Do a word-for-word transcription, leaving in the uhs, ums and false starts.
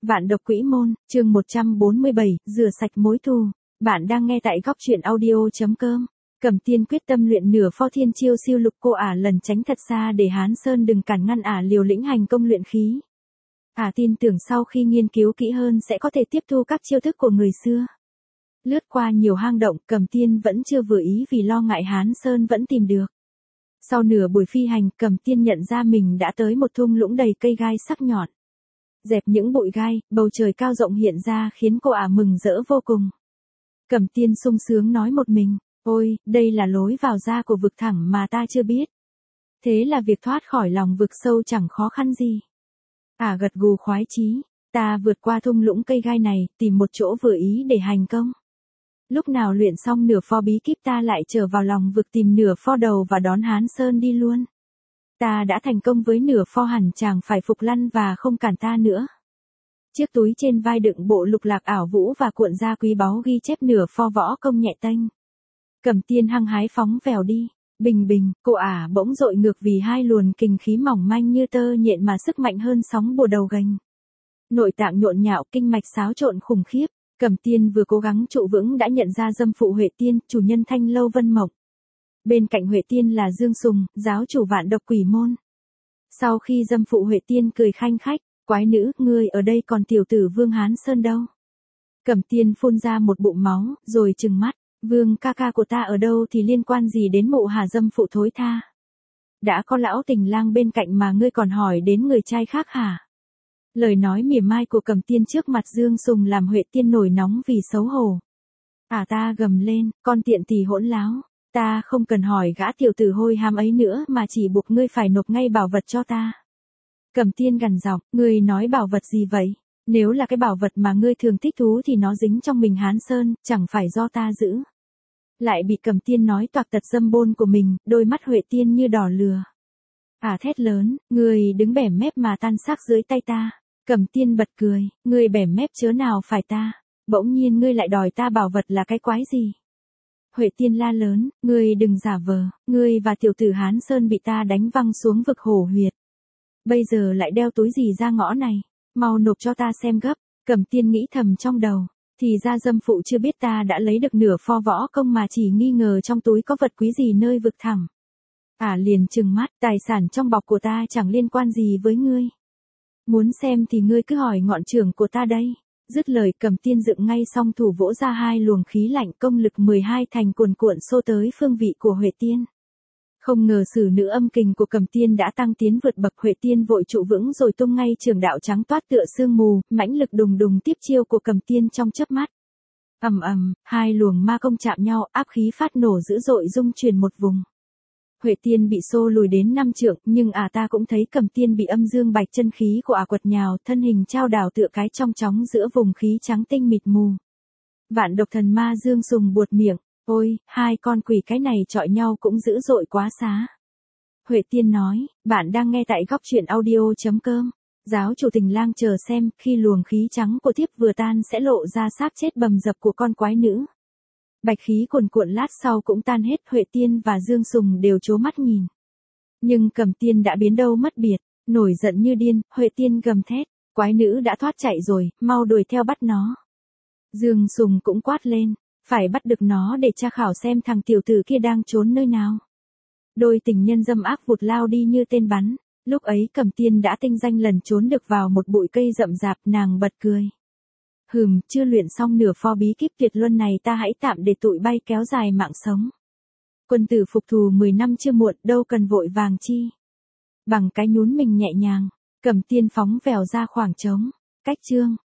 Vạn độc quỹ môn, chương một trăm bốn mươi bảy, rửa sạch mối thù. Bạn đang nghe tại góc truyện audio.com. Cẩm Tiên quyết tâm luyện nửa pho thiên chiêu siêu lục cô ả lần tránh thật xa để Hán Sơn đừng cản ngăn ả liều lĩnh hành công luyện khí. Ả tin tưởng sau khi nghiên cứu kỹ hơn sẽ có thể tiếp thu các chiêu thức của người xưa. Lướt qua nhiều hang động, Cẩm Tiên vẫn chưa vừa ý vì lo ngại Hán Sơn vẫn tìm được. Sau nửa buổi phi hành, Cẩm Tiên nhận ra mình đã tới một thung lũng đầy cây gai sắc nhọn. Dẹp những bụi gai, bầu trời cao rộng hiện ra khiến cô ả mừng rỡ vô cùng. Cẩm Tiên sung sướng nói một mình, ôi, đây là lối vào ra của vực thẳm mà ta chưa biết. Thế là việc thoát khỏi lòng vực sâu chẳng khó khăn gì. Ả gật gù khoái chí, ta vượt qua thung lũng cây gai này, tìm một chỗ vừa ý để hành công. Lúc nào luyện xong nửa pho bí kíp ta lại trở vào lòng vực tìm nửa pho đầu và đón Hán Sơn đi luôn. Ta đã thành công với nửa pho hẳn chàng phải phục lăn và không cản ta nữa. Chiếc túi trên vai đựng bộ lục lạc ảo vũ và cuộn da quý báu ghi chép nửa pho võ công nhẹ tênh. Cẩm Tiên hăng hái phóng vèo đi. Bình bình, cô ả bỗng dội ngược vì hai luồn kình khí mỏng manh như tơ nhện mà sức mạnh hơn sóng bùa đầu gành. Nội tạng nhộn nhạo, kinh mạch xáo trộn khủng khiếp. Cẩm Tiên vừa cố gắng trụ vững đã nhận ra dâm phụ Huệ Tiên, chủ nhân Thanh Lâu Vân Mộng. Bên cạnh Huệ Tiên là Dương Sùng, giáo chủ Vạn độc quỷ môn. Sau khi dâm phụ Huệ Tiên cười khanh khách, quái nữ, ngươi ở đây còn tiểu tử Vương Hán Sơn đâu? Cẩm Tiên phun ra một bụng máu, rồi trừng mắt, Vương ca ca của ta ở đâu thì liên quan gì đến mụ hà dâm phụ thối tha? Đã có lão tình lang bên cạnh mà ngươi còn hỏi đến người trai khác hả? Lời nói mỉa mai của Cẩm Tiên trước mặt Dương Sùng làm Huệ Tiên nổi nóng vì xấu hổ. À ta gầm lên, con tiện tỳ hỗn láo, ta không cần hỏi gã tiểu tử hôi hám ấy nữa mà chỉ buộc ngươi phải nộp ngay bảo vật cho ta. Cẩm Tiên gằn giọng, ngươi nói bảo vật gì vậy? Nếu là cái bảo vật mà ngươi thường thích thú thì nó dính trong mình Hán Sơn, chẳng phải do ta giữ. Lại bị Cẩm Tiên nói toạc tật dâm bôn của mình, đôi mắt Huệ Tiên như đỏ lừa. À thét lớn, ngươi đứng bẻm mép mà tan xác dưới tay ta. Cẩm Tiên bật cười, ngươi bẻm mép chớ nào phải ta, bỗng nhiên ngươi lại đòi ta bảo vật là cái quái gì? Huệ Tiên la lớn, ngươi đừng giả vờ, ngươi và tiểu tử Hán Sơn bị ta đánh văng xuống vực hổ huyệt. Bây giờ lại đeo túi gì ra ngõ này, mau nộp cho ta xem gấp. Cẩm Tiên nghĩ thầm trong đầu, thì ra dâm phụ chưa biết ta đã lấy được nửa pho võ công mà chỉ nghi ngờ trong túi có vật quý gì nơi vực thẳm. À liền trừng mắt, tài sản trong bọc của ta chẳng liên quan gì với ngươi. Muốn xem thì ngươi cứ hỏi ngọn trưởng của ta đây. Dứt lời Cẩm Tiên dựng ngay song thủ vỗ ra hai luồng khí lạnh công lực mười hai thành cuồn cuộn xô tới phương vị của Huệ Tiên. Không ngờ sử nữ âm kình của Cẩm Tiên đã tăng tiến vượt bậc, Huệ Tiên vội trụ vững rồi tung ngay trường đạo trắng toát tựa sương mù, mãnh lực đùng đùng tiếp chiêu của Cẩm Tiên trong chớp mắt. Ầm ầm, hai luồng ma công chạm nhau, áp khí phát nổ dữ dội rung chuyển một vùng. Huệ Tiên bị xô lùi đến năm trượng, nhưng à ta cũng thấy Cẩm Tiên bị âm dương bạch chân khí của ả quật nhào, thân hình trao đảo tựa cái trong chóng giữa vùng khí trắng tinh mịt mù. Vạn độc thần ma Dương Sùng buột miệng, ôi, hai con quỷ cái này chọi nhau cũng dữ dội quá xá. Huệ Tiên nói, bạn đang nghe tại góc truyện audio.com. Giáo chủ Tình Lang chờ xem, khi luồng khí trắng của thiếp vừa tan sẽ lộ ra xác chết bầm dập của con quái nữ. Bạch khí cuồn cuộn lát sau cũng tan hết, Huệ Tiên và Dương Sùng đều trố mắt nhìn. Nhưng Cẩm Tiên đã biến đâu mất biệt, nổi giận như điên, Huệ Tiên gầm thét, quái nữ đã thoát chạy rồi, mau đuổi theo bắt nó. Dương Sùng cũng quát lên, phải bắt được nó để tra khảo xem thằng tiểu tử kia đang trốn nơi nào. Đôi tình nhân dâm ác vụt lao đi như tên bắn, lúc ấy Cẩm Tiên đã tinh danh lần trốn được vào một bụi cây rậm rạp, nàng bật cười. Hừm, chưa luyện xong nửa pho bí kíp tuyệt luân này ta hãy tạm để tụi bay kéo dài mạng sống. Quân tử phục thù mười năm chưa muộn, đâu cần vội vàng chi. Bằng cái nhún mình nhẹ nhàng, Cẩm Tiên phóng vèo ra khoảng trống, cách chương.